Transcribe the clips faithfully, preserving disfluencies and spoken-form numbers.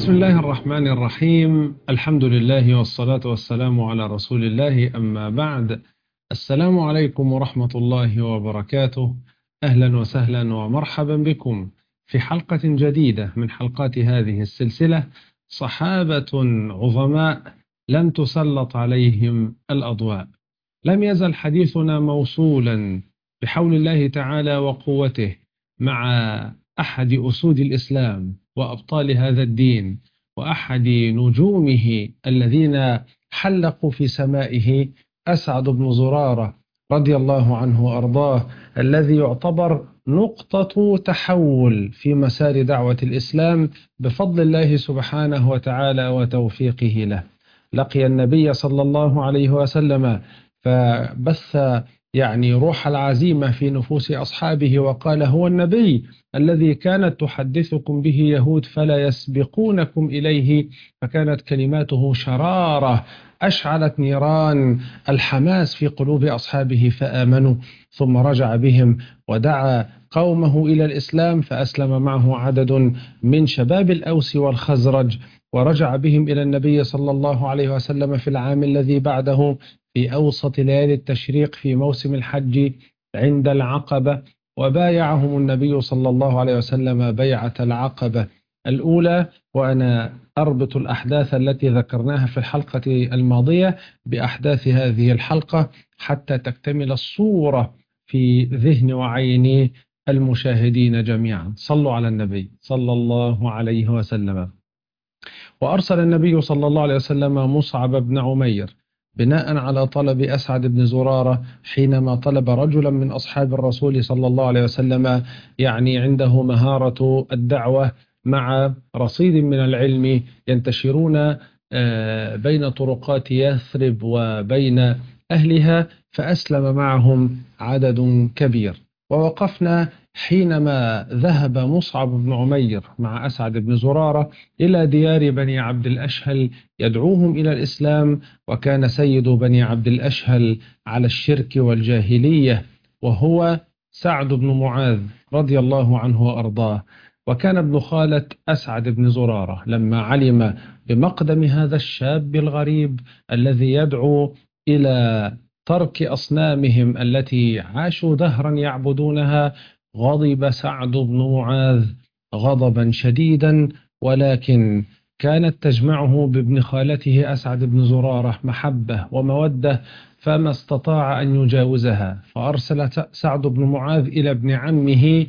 بسم الله الرحمن الرحيم. الحمد لله والصلاة والسلام على رسول الله، أما بعد. السلام عليكم ورحمة الله وبركاته. أهلا وسهلا ومرحبا بكم في حلقة جديدة من حلقات هذه السلسلة، صحابة عظماء لم تسلط عليهم الأضواء. لم يزل حديثنا موصولا بحول الله تعالى وقوته مع أحد أسود الإسلام وأبطال هذا الدين، وأحد نجومه الذين حلقوا في سمائه، أسعد بن زرارة رضي الله عنه وأرضاه، الذي يعتبر نقطة تحول في مسار دعوة الإسلام بفضل الله سبحانه وتعالى وتوفيقه له. لقي النبي صلى الله عليه وسلم فبث يعني روح العزيمة في نفوس أصحابه، وقال: هو النبي الذي كانت تحدثكم به يهود فلا يسبقونكم إليه. فكانت كلماته شرارة أشعلت نيران الحماس في قلوب أصحابه فآمنوا، ثم رجع بهم ودعا قومه إلى الإسلام، فأسلم معه عدد من شباب الأوس والخزرج، ورجع بهم إلى النبي صلى الله عليه وسلم في العام الذي بعده في أوسط ليالي التشريق في موسم الحج عند العقبة، وبايعهم النبي صلى الله عليه وسلم بيعة العقبة الأولى. وأنا أربط الأحداث التي ذكرناها في الحلقة الماضية بأحداث هذه الحلقة حتى تكتمل الصورة في ذهن وعين المشاهدين جميعا. صلوا على النبي صلى الله عليه وسلم. وأرسل النبي صلى الله عليه وسلم مصعب بن عمير بناء على طلب أسعد بن زرارة، حينما طلب رجلا من أصحاب الرسول صلى الله عليه وسلم يعني عنده مهارة الدعوة مع رصيد من العلم، ينتشرون بين طرقات يثرب وبين أهلها، فأسلم معهم عدد كبير. ووقفنا حينما ذهب مصعب بن عمير مع أسعد بن زرارة إلى ديار بني عبد الأشهل يدعوهم إلى الإسلام، وكان سيد بني عبد الأشهل على الشرك والجاهلية وهو سعد بن معاذ رضي الله عنه وأرضاه. وكان ابن خالة أسعد بن زرارة لما علم بمقدم هذا الشاب الغريب الذي يدعو إلى ترك أصنامهم التي عاشوا دهرا يعبدونها، غضب سعد بن معاذ غضبا شديدا، ولكن كانت تجمعه بابن خالته أسعد بن زرارة محبة ومودة، فما استطاع أن يجاوزها، فأرسل سعد بن معاذ إلى ابن عمه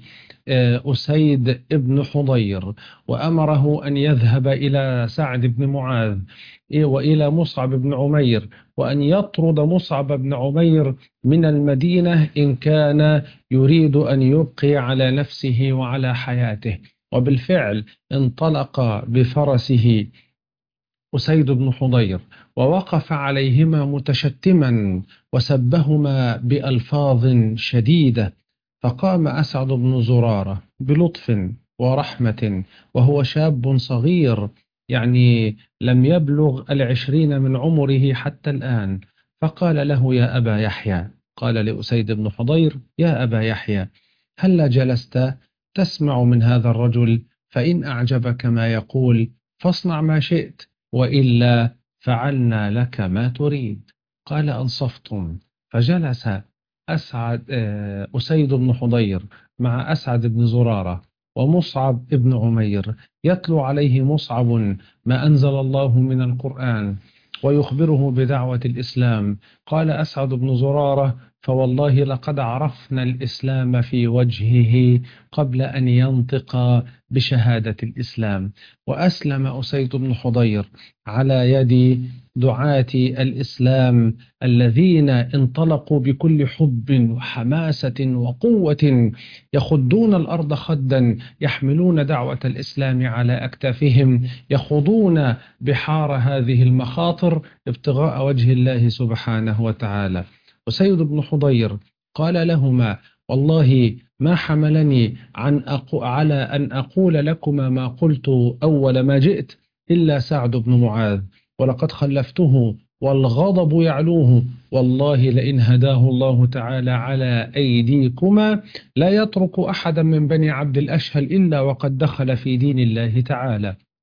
أسيد بن حضير، وأمره أن يذهب إلى سعد بن معاذ وإلى مصعب بن عمير، وأن يطرد مصعب بن عمير من المدينة إن كان يريد أن يبقي على نفسه وعلى حياته. وبالفعل انطلق بفرسه أسيد بن حضير ووقف عليهما متشتما وسبهما بألفاظ شديدة، فقام أسعد بن زرارة بلطف ورحمة وهو شاب صغير يعني لم يبلغ العشرين من عمره حتى الآن، فقال له: يا أبا يحيى، قال لأسيد بن حضير: يا أبا يحيى، هل جلست تسمع من هذا الرجل؟ فإن أعجبك ما يقول فاصنع ما شئت، وإلا فعلنا لك ما تريد. قال: أنصفتم. فجلس أسعد أسيد بن حضير مع أسعد بن زرارة ومصعب بن عمير، يتلو عليه مصعب ما أنزل الله من القرآن ويخبره بدعوة الإسلام. قال أسعد بن زرارة: فوالله لقد عرفنا الإسلام في وجهه قبل أن ينطق بشهادة الإسلام. وأسلم أسيد بن حضير على يد دعاة الإسلام الذين انطلقوا بكل حب وحماسة وقوة، يخدون الأرض خدا، يحملون دعوة الإسلام على أكتافهم، يخوضون بحار هذه المخاطر ابتغاء وجه الله سبحانه وتعالى. أسيد بن حضير قال لهما: والله ما حملني عن أقو على أن أقول لكما ما قلت أول ما جئت إلا سعد بن معاذ، ولقد خلفته والغضب يعلوه، والله لئن هداه الله تعالى على أيديكما لا يترك أحدا من بني عبد الأشهل إلا وقد دخل في دين الله تعالى.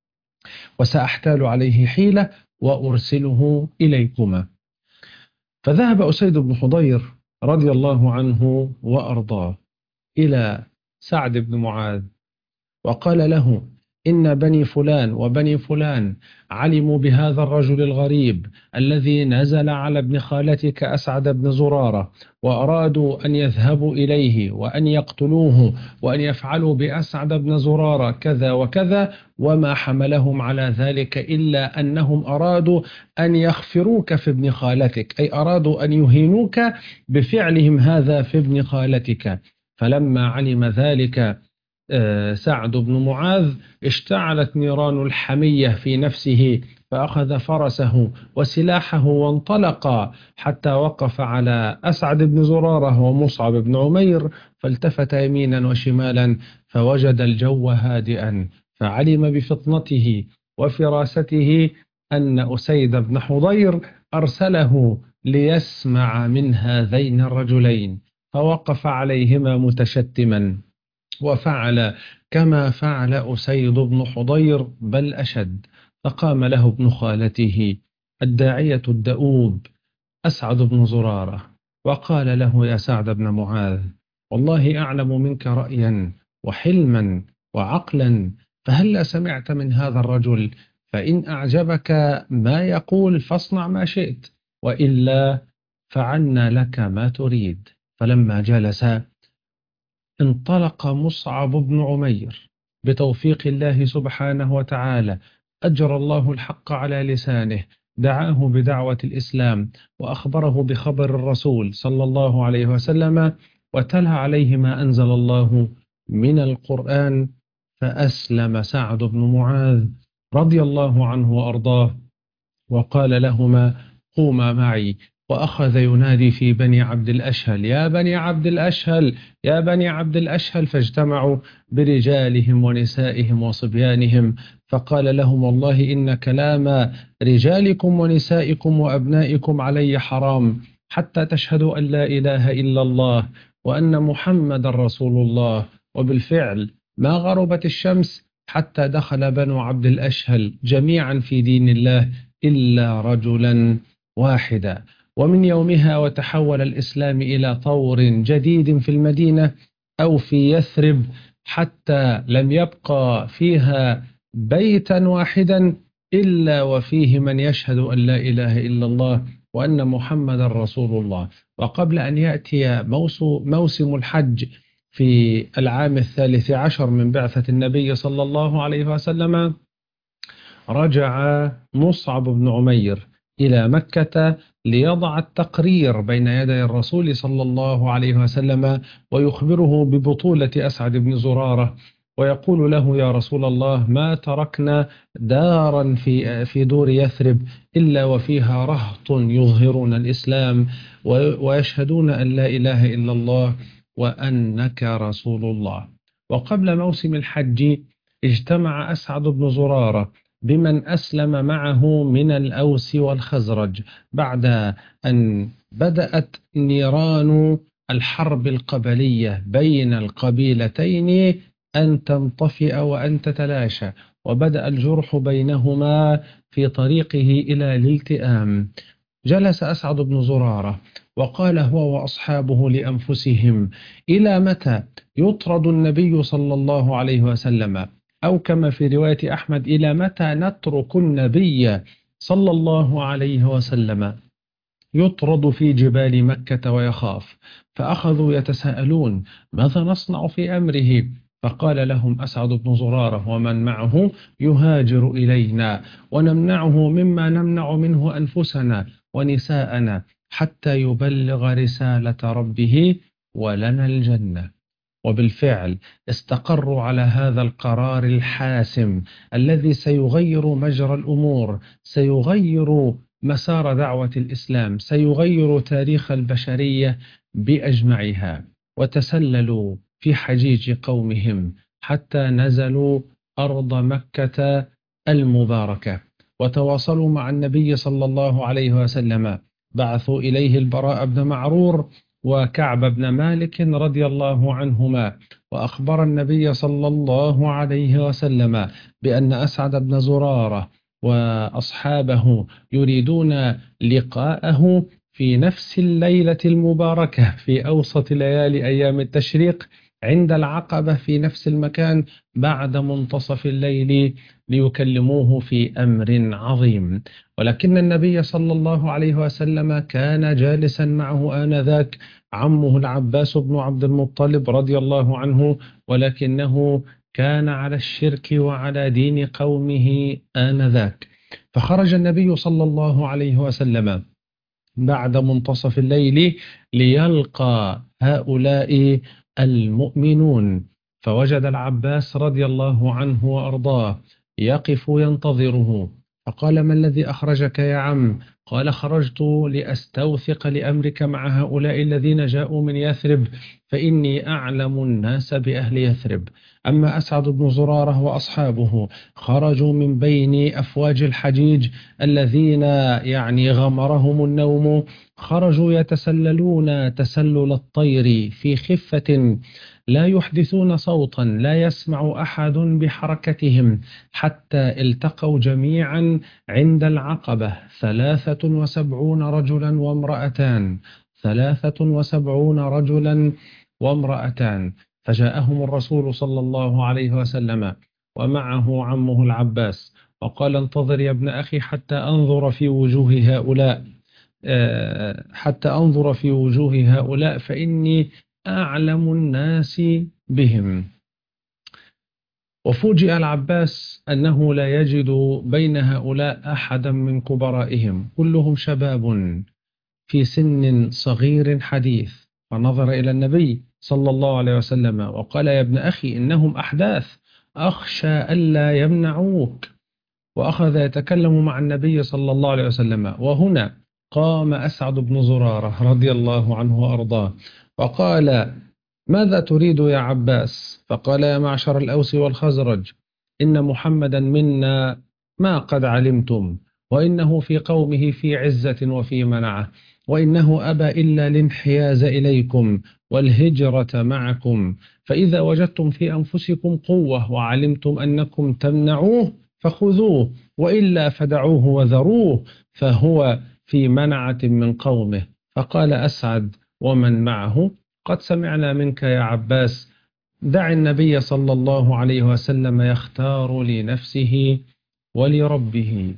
وسأحتال عليه حيلة وأرسله إليكما. فذهب أسيد بن حضير رضي الله عنه وأرضاه إلى سعد بن معاذ وقال له: إن بني فلان وبني فلان علموا بهذا الرجل الغريب الذي نزل على ابن خالتك أسعد بن زرارة، وأرادوا أن يذهبوا إليه وأن يقتلوه وأن يفعلوا بأسعد بن زرارة كذا وكذا، وما حملهم على ذلك إلا أنهم أرادوا أن يخفروك في ابن خالتك، أي أرادوا أن يهينوك بفعلهم هذا في ابن خالتك. فلما علم ذلك سعد بن معاذ اشتعلت نيران الحمية في نفسه، فأخذ فرسه وسلاحه وانطلق حتى وقف على أسعد بن زرارة ومصعب بن عمير، فالتفت يمينا وشمالا فوجد الجو هادئا، فعلم بفطنته وفراسته أن أسيد بن حضير أرسله ليسمع من هذين الرجلين، فوقف عليهما متشتما وفعل كما فعل أسيد بن حضير بل أشد. فقام له ابن خالته الداعية الدؤوب أسعد بن زرارة وقال له: يا سعد بن معاذ، والله أعلم منك رأيا وحلما وعقلا، فهل سمعت من هذا الرجل؟ فإن أعجبك ما يقول فاصنع ما شئت، وإلا فعلنا لك ما تريد. فلما جلس انطلق مصعب بن عمير بتوفيق الله سبحانه وتعالى، أجرى الله الحق على لسانه، دعاه بدعوة الإسلام وأخبره بخبر الرسول صلى الله عليه وسلم، وتلا عليه ما أنزل الله من القرآن، فأسلم سعد بن معاذ رضي الله عنه وأرضاه، وقال لهما: قوما معي. وأخذ ينادي في بني عبد الأشهل: يا بني عبد الأشهل، يا بني عبد الأشهل، فاجتمعوا برجالهم ونسائهم وصبيانهم، فقال لهم: والله إن كلام رجالكم ونسائكم وأبنائكم علي حرام، حتى تشهدوا أن لا إله إلا الله وأن محمد رسول الله. وبالفعل ما غربت الشمس حتى دخل بنو عبد الأشهل جميعا في دين الله إلا رجلا واحدا. ومن يومها وتحول الإسلام إلى طور جديد في المدينة أو في يثرب، حتى لم يبقى فيها بيتا واحدا إلا وفيه من يشهد أن لا إله إلا الله وأن محمد رسول الله. وقبل أن يأتي موسم الحج في العام الثالث عشر من بعثة النبي صلى الله عليه وسلم، رجع مصعب بن عمير إلى مكة ليضع التقرير بين يدي الرسول صلى الله عليه وسلم ويخبره ببطولة أسعد بن زرارة، ويقول له: يا رسول الله، ما تركنا دارا في في دور يثرب إلا وفيها رهط يظهرون الإسلام ويشهدون أن لا إله إلا الله وأنك رسول الله. وقبل موسم الحج اجتمع أسعد بن زرارة بمن أسلم معه من الأوس والخزرج بعد أن بدأت نيران الحرب القبلية بين القبيلتين أن تنطفئ وأن تتلاشى، وبدأ الجرح بينهما في طريقه إلى الالتئام. جلس أسعد بن زرارة وقال هو وأصحابه لأنفسهم: إلى متى يطرد النبي صلى الله عليه وسلم؟ أو كما في رواية أحمد: إلى متى نترك النبي صلى الله عليه وسلم يطرد في جبال مكة ويخاف؟ فأخذوا يتساءلون: ماذا نصنع في أمره؟ فقال لهم أسعد بن زرارة ومن معه: يهاجر إلينا ونمنعه مما نمنع منه أنفسنا ونساءنا حتى يبلغ رسالة ربه ولنا الجنة. وبالفعل استقروا على هذا القرار الحاسم الذي سيغير مجرى الأمور، سيغير مسار دعوة الإسلام، سيغير تاريخ البشرية بأجمعها. وتسللوا في حجيج قومهم حتى نزلوا أرض مكة المباركة، وتواصلوا مع النبي صلى الله عليه وسلم. بعثوا إليه البراء بن معرور وكعب بن مالك رضي الله عنهما، وأخبر النبي صلى الله عليه وسلم بأن أسعد بن زرارة وأصحابه يريدون لقاءه في نفس الليلة المباركة في أوسط ليالي أيام التشريق عند العقبة في نفس المكان بعد منتصف الليل ليكلموه في أمر عظيم. ولكن النبي صلى الله عليه وسلم كان جالسا معه آنذاك عمه العباس بن عبد المطلب رضي الله عنه، ولكنه كان على الشرك وعلى دين قومه آنذاك. فخرج النبي صلى الله عليه وسلم بعد منتصف الليل ليلقى هؤلاء المؤمنون، فوجد العباس رضي الله عنه وأرضاه يقف ينتظره، فقال: ما الذي أخرجك يا عم؟ قال: خرجت لأستوثق لأمرك مع هؤلاء الذين جاءوا من يثرب، فإني أعلم الناس بأهل يثرب. أما أسعد بن زرارة وأصحابه خرجوا من بين أفواج الحجيج الذين يعني غمرهم النوم، خرجوا يتسللون تسلل الطير في خفة، لا يحدثون صوتا، لا يسمع أحد بحركتهم، حتى التقوا جميعا عند العقبة ثلاثة وسبعون رجلا وامرأتان ثلاثة وسبعون رجلا وامرأتان فجاءهم الرسول صلى الله عليه وسلم ومعه عمه العباس، وقال: انتظر يا ابن أخي حتى أنظر في وجوه هؤلاء حتى أنظر في وجوه هؤلاء فإني أعلم الناس بهم. وفوجئ العباس أنه لا يجد بين هؤلاء أحدا من كبرائهم، كلهم شباب في سن صغير حديث، فنظر إلى النبي صلى الله عليه وسلم وقال: يا ابن أخي إنهم أحداث، أخشى ألا يمنعوك. وأخذ يتكلم مع النبي صلى الله عليه وسلم. وهنا قام أسعد بن زرارة رضي الله عنه وأرضاه وقال: ماذا تريد يا عباس؟ فقال: يا معشر الأوس والخزرج، إن محمدا منا ما قد علمتم، وإنه في قومه في عزة وفي منعة، وإنه أبى إلا الانحياز إليكم والهجرة معكم، فإذا وجدتم في أنفسكم قوة وعلمتم أنكم تمنعوه فخذوه، وإلا فدعوه وذروه، فهو في منعة من قومه. فقال أسعد ومن معه: قد سمعنا منك يا عباس، دع النبي صلى الله عليه وسلم يختار لنفسه ولربه.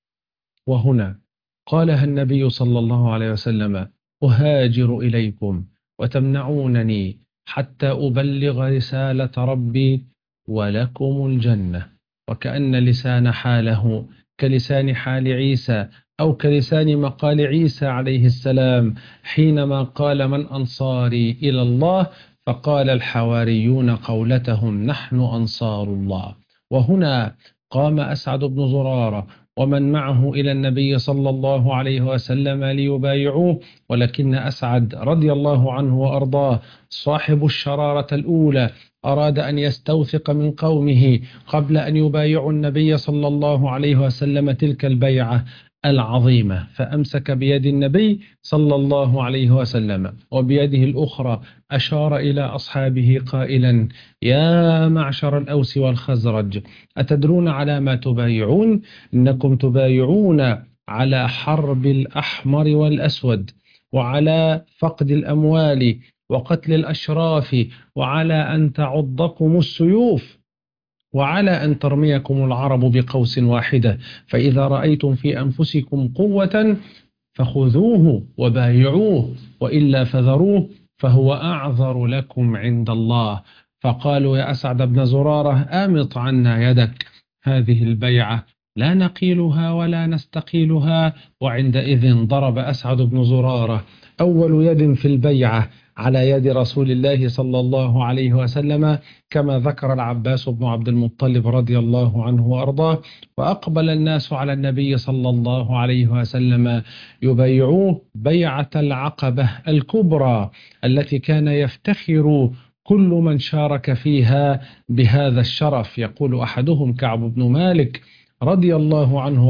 وهنا قالها النبي صلى الله عليه وسلم: أهاجر إليكم وتمنعونني حتى أبلغ رسالة ربي ولكم الجنة. وكأن لسان حاله كلسان حال عيسى، أو كلسان مقال عيسى عليه السلام حينما قال: من أنصاري إلى الله؟ فقال الحواريون قولتهم: نحن أنصار الله. وهنا قام أسعد بن زرارة ومن معه إلى النبي صلى الله عليه وسلم ليبايعوه، ولكن أسعد رضي الله عنه وأرضاه صاحب الشرارة الأولى أراد أن يستوثق من قومه قبل أن يبايعوا النبي صلى الله عليه وسلم تلك البيعة العظيمة، فأمسك بيد النبي صلى الله عليه وسلم، وبيده الأخرى أشار إلى أصحابه قائلا: يا معشر الأوس والخزرج، أتدرون على ما تبايعون؟ إنكم تبايعون على حرب الأحمر والأسود، وعلى فقد الأموال وقتل الأشراف، وعلى أن تعضكم السيوف، وعلى أن ترميكم العرب بقوس واحدة، فإذا رأيتم في أنفسكم قوة فخذوه وبايعوه، وإلا فذروه، فهو أعذر لكم عند الله. فقالوا: يا أسعد بن زرارة، أمط عنا يدك، هذه البيعة لا نقيلها ولا نستقيلها. وعندئذ ضرب أسعد بن زرارة أول يد في البيعة على يد رسول الله صلى الله عليه وسلم، كما ذكر العباس بن عبد المطلب رضي الله عنه وأرضاه. وأقبل الناس على النبي صلى الله عليه وسلم يبايعوه بيعة العقبة الكبرى التي كان يفتخر كل من شارك فيها بهذا الشرف. يقول أحدهم كعب بن مالك رضي الله عنه وأرضاه: لقد رأيتنا ليلة العقبة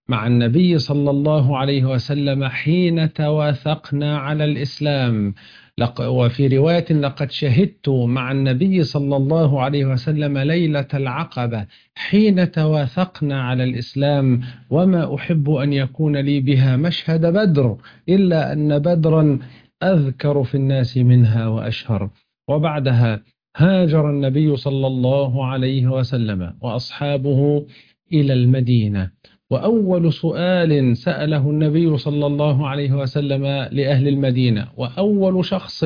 مع النبي صلى الله عليه وسلم حين تواثقنا على الإسلام. وفي رواية: لقد شهدت مع النبي صلى الله عليه وسلم ليلة العقبة حين تواثقنا على الإسلام، وما أحب أن يكون لي بها مشهد بدر، إلا أن بدرا أذكر في الناس منها وأشهر. وبعدها هاجر النبي صلى الله عليه وسلم وأصحابه إلى المدينة، وأول سؤال سأله النبي صلى الله عليه وسلم لأهل المدينة، وأول شخص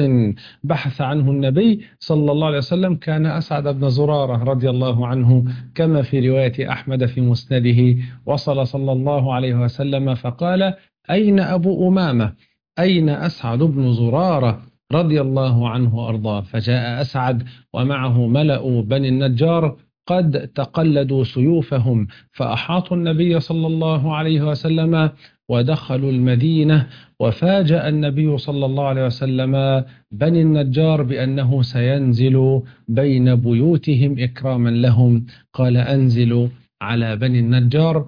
بحث عنه النبي صلى الله عليه وسلم، كان أسعد بن زرارة رضي الله عنه، كما في رواية أحمد في مسنده: وصل صلى الله عليه وسلم فقال: أين أبو أمامة؟ أين أسعد بن زرارة رضي الله عنه وأرضاه؟ فجاء أسعد ومعه ملأ بني النجار قد تقلدوا سيوفهم، فأحاطوا النبي صلى الله عليه وسلم ودخلوا المدينة. وفاجأ النبي صلى الله عليه وسلم بني النجار بأنه سينزل بين بيوتهم إكراما لهم. قال: أنزلوا على بني النجار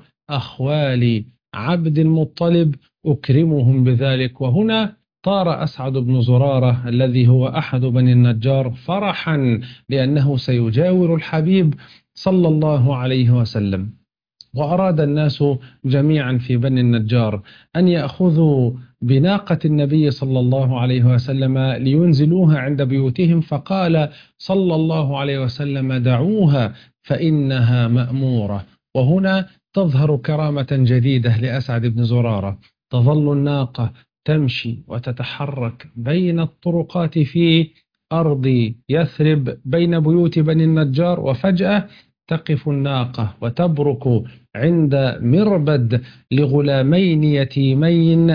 أخوال عبد المطلب أكرمهم بذلك. وهنا طار أسعد بن زرارة الذي هو أحد بني النجار فرحا لأنه سيجاور الحبيب صلى الله عليه وسلم. وأراد الناس جميعا في بني النجار أن يأخذوا بناقة النبي صلى الله عليه وسلم لينزلوها عند بيوتهم، فقال صلى الله عليه وسلم: دعوها فإنها مأمورة. وهنا تظهر كرامة جديدة لأسعد بن زرارة. تظل الناقة تمشي وتتحرك بين الطرقات في أرض يثرب بين بيوت بني النجار، وفجأة تقف الناقة وتبرك عند مربد لغلامين يتيمين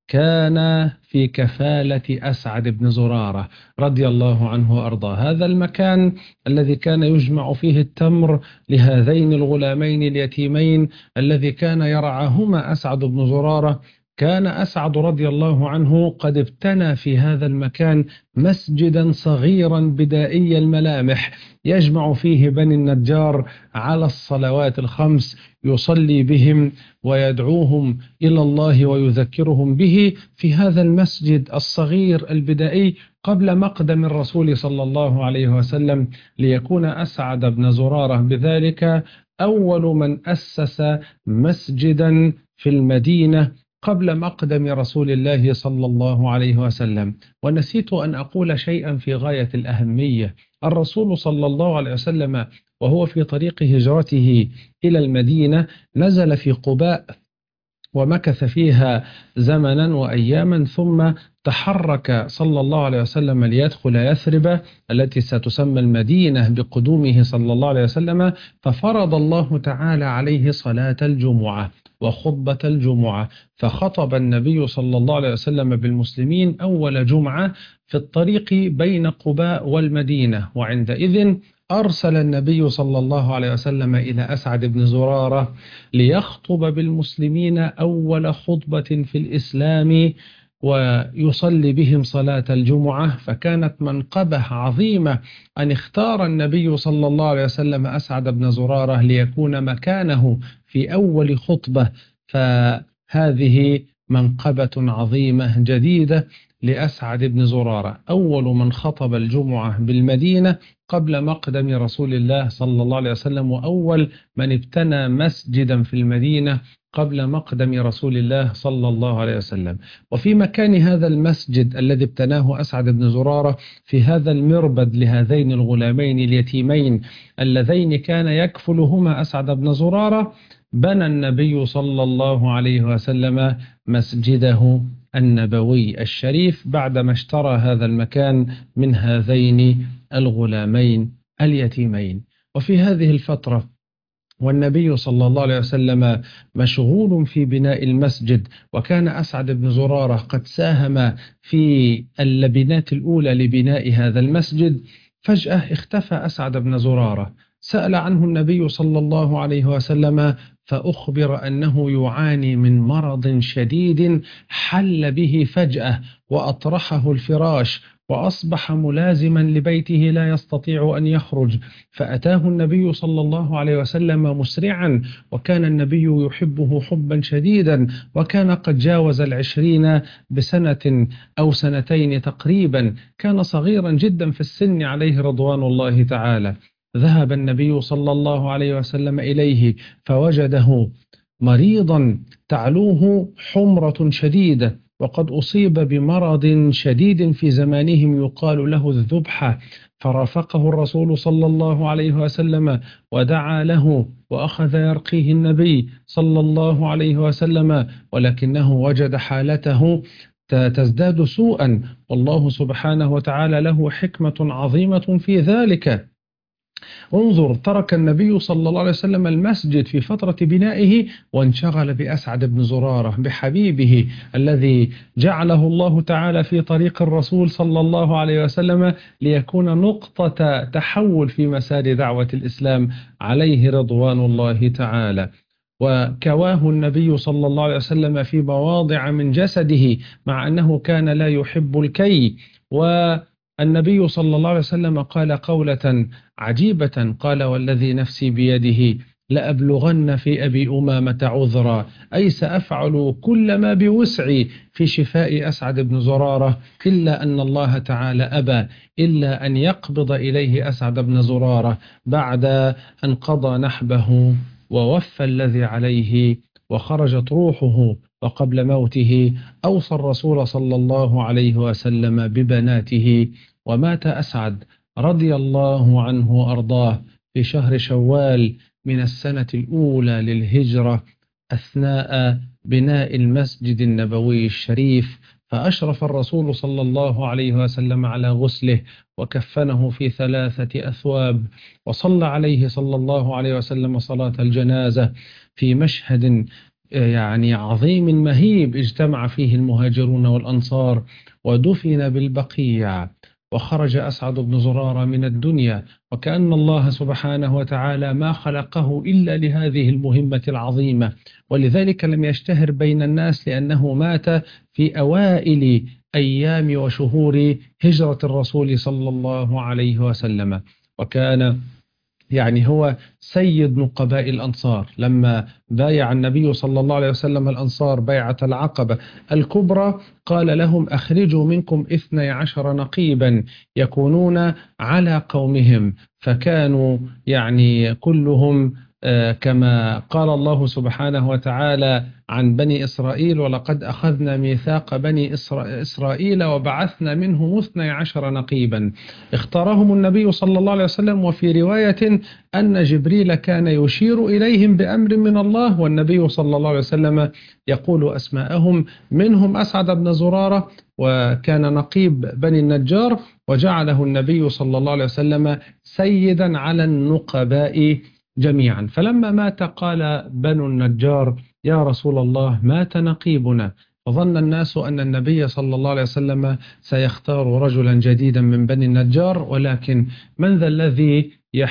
كان في كفالة أسعد بن زرارة رضي الله عنه وأرضاه. هذا المكان الذي كان يجمع فيه التمر لهذين الغلامين اليتيمين الذي كان يرعاهما أسعد بن زرارة، كان أسعد رضي الله عنه قد ابتنى في هذا المكان مسجدا صغيرا بدائي الملامح يجمع فيه بني النجار على الصلوات الخمس، يصلي بهم ويدعوهم إلى الله ويذكرهم به في هذا المسجد الصغير البدائي قبل مقدم الرسول صلى الله عليه وسلم، ليكون أسعد بن زرارة بذلك أول من أسس مسجدا في المدينة قبل مقدم رسول الله صلى الله عليه وسلم. ونسيت أن أقول شيئا في غاية الأهمية. الرسول صلى الله عليه وسلم وهو في طريق هجرته إلى المدينة نزل في قباء ومكث فيها زمنا وأياما، ثم تحرك صلى الله عليه وسلم ليدخل يثرب التي ستسمى المدينة بقدومه صلى الله عليه وسلم، ففرض الله تعالى عليه صلاة الجمعة وخطبة الجمعة، فخطب النبي صلى الله عليه وسلم بالمسلمين أول جمعة في الطريق بين قباء والمدينة. وعندئذ أرسل النبي صلى الله عليه وسلم إلى أسعد بن زرارة ليخطب بالمسلمين أول خطبة في الإسلام ويصلي بهم صلاة الجمعة. فكانت منقبة عظيمة أن اختار النبي صلى الله عليه وسلم أسعد بن زرارة ليكون مكانه في أول خطبة، فهذه منقبة عظيمة جديدة لأسعد بن زرارة، أول من خطب الجمعة بالمدينة قبل مقدم رسول الله صلى الله عليه وسلم، وأول من ابتنى مسجدا في المدينة قبل مقدم رسول الله صلى الله عليه وسلم. وفي مكان هذا المسجد الذي ابتناه أسعد بن زرارة، في هذا المربد لهذين الغلامين اليتيمين اللذين كان يكفلهما أسعد بن زرارة، بنى النبي صلى الله عليه وسلم مسجده النبوي الشريف بعدما اشترى هذا المكان من هذين الغلامين اليتيمين. وفي هذه الفترة والنبي صلى الله عليه وسلم مشغول في بناء المسجد، وكان أسعد بن زرارة قد ساهم في اللبنات الأولى لبناء هذا المسجد، فجأة اختفى أسعد بن زرارة. سأل عنه النبي صلى الله عليه وسلم فأخبر أنه يعاني من مرض شديد حل به فجأة وأطرحه الفراش وأصبح ملازما لبيته لا يستطيع أن يخرج، فأتاه النبي صلى الله عليه وسلم مسرعا، وكان النبي يحبه حبا شديدا، وكان قد جاوز العشرين بسنة أو سنتين تقريبا، كان صغيرا جدا في السن عليه رضوان الله تعالى. ذهب النبي صلى الله عليه وسلم إليه فوجده مريضا تعلوه حمرة شديدة، وقد أصيب بمرض شديد في زمانهم يقال له الذبحة، فرافقه الرسول صلى الله عليه وسلم ودعا له، وأخذ يرقيه النبي صلى الله عليه وسلم، ولكنه وجد حالته تزداد سوءا، والله سبحانه وتعالى له حكمة عظيمة في ذلك. انظر، ترك النبي صلى الله عليه وسلم المسجد في فترة بنائه وانشغل بأسعد بن زرارة بحبيبه الذي جعله الله تعالى في طريق الرسول صلى الله عليه وسلم ليكون نقطة تحول في مسار دعوة الإسلام عليه رضوان الله تعالى. وكواه النبي صلى الله عليه وسلم في مواضع من جسده، مع أنه كان لا يحب الكي. والنبي صلى الله عليه وسلم قال قولة عجيبة، قال: والذي نفسي بيده لأبلغن في أبي أمامة عذرا، أي سأفعل كل ما بوسعي في شفاء أسعد بن زرارة، إلا أن الله تعالى أبى إلا أن يقبض إليه أسعد بن زرارة بعد أن قضى نحبه ووفى الذي عليه وخرجت روحه. وقبل موته أوصى الرسول صلى الله عليه وسلم ببناته، ومات أسعد رضي الله عنه وأرضاه في شهر شوال من السنة الأولى للهجرة أثناء بناء المسجد النبوي الشريف، فأشرف الرسول صلى الله عليه وسلم على غسله وكفنه في ثلاثة أثواب، وصلى عليه صلى الله عليه وسلم صلاة الجنازة في مشهد يعني عظيم مهيب اجتمع فيه المهاجرون والأنصار، ودفن بالبقيع. وخرج أسعد بن زرارة من الدنيا وكأن الله سبحانه وتعالى ما خلقه إلا لهذه المهمة العظيمة، ولذلك لم يشتهر بين الناس لأنه مات في أوائل أيام وشهور هجرة الرسول صلى الله عليه وسلم. وكان يعني هو سيد نقباء الأنصار، لما بايع النبي صلى الله عليه وسلم الأنصار بيعة العقبة الكبرى قال لهم: أخرجوا منكم اثني عشر نقيبا يكونون على قومهم، فكانوا يعني كلهم كما قال الله سبحانه وتعالى عن بني إسرائيل: ولقد أخذنا ميثاق بني إسرائيل وبعثنا منهم اثني عشر نقيبا. اختارهم النبي صلى الله عليه وسلم، وفي رواية أن جبريل كان يشير إليهم بأمر من الله، والنبي صلى الله عليه وسلم يقول أسماءهم، منهم أسعد بن زرارة، وكان نقيب بني النجار، وجعله النبي صلى الله عليه وسلم سيدا على النقباء جميعا. فلما مات قال بنو النجار: يا رسول الله، مات نقيبنا. فظن الناس أن النبي صلى الله عليه وسلم سيختار رجلا جديدا من بني النجار، ولكن من ذا الذي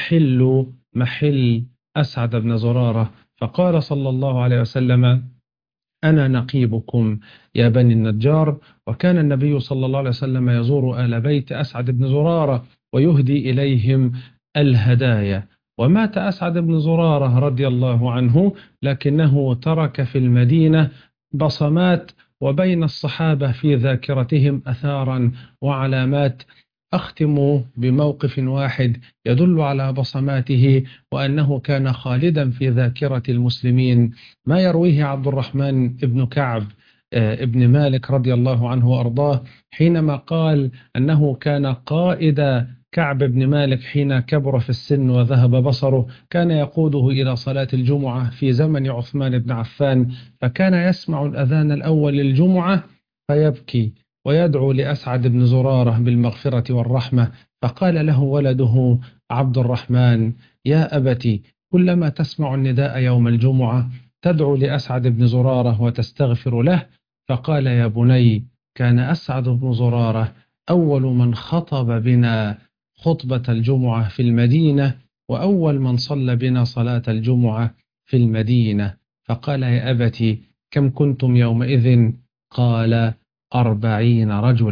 يحل محل أسعد بن زرارة؟ فقال صلى الله عليه وسلم: أنا نقيبكم يا بني النجار. وكان النبي صلى الله عليه وسلم يزور آل بيت أسعد بن زرارة ويهدي إليهم الهدايا. ومات أسعد بن زرارة رضي الله عنه، لكنه ترك في المدينة بصمات، وبين الصحابة في ذاكرتهم أثارا وعلامات. أختم بموقف واحد يدل على بصماته وأنه كان خالدا في ذاكرة المسلمين، ما يرويه عبد الرحمن بن كعب ابن مالك رضي الله عنه وأرضاه، حينما قال أنه كان قائد كعب بن مالك حين كبر في السن وذهب بصره، كان يقوده إلى صلاة الجمعة في زمن عثمان بن عفان، فكان يسمع الأذان الأول للجمعة فيبكي ويدعو لأسعد بن زرارة بالمغفرة والرحمة. فقال له ولده عبد الرحمن: يا أبتي، كلما تسمع النداء يوم الجمعة تدعو لأسعد بن زرارة وتستغفر له. فقال: يا بني، كان أسعد بن زرارة أول من خطب بنا خطبة الجمعة في المدينة، وأول من صلى بنا صلاة الجمعة في المدينة. فقال: يا أبتي، كم كنتم يومئذ؟ قال: أربعين رجلا.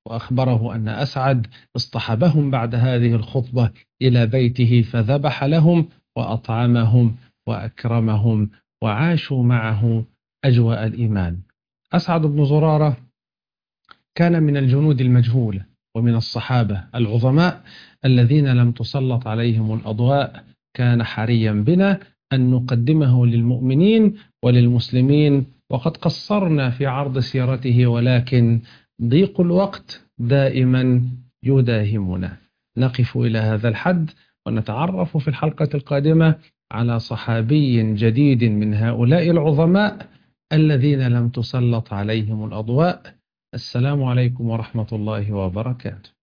وأخبره أن أسعد اصطحبهم بعد هذه الخطبة إلى بيته فذبح لهم وأطعمهم وأكرمهم وعاشوا معه أجواء الإيمان. أسعد بن زرارة كان من الجنود المجهولة ومن الصحابة العظماء الذين لم تسلط عليهم الأضواء. كان حريا بنا أن نقدمه للمؤمنين وللمسلمين، وقد قصرنا في عرض سيرته، ولكن ضيق الوقت دائما يداهمنا. نقف إلى هذا الحد ونتعرف في الحلقة القادمة على صحابي جديد من هؤلاء العظماء الذين لم تسلط عليهم الأضواء. السلام عليكم ورحمة الله وبركاته.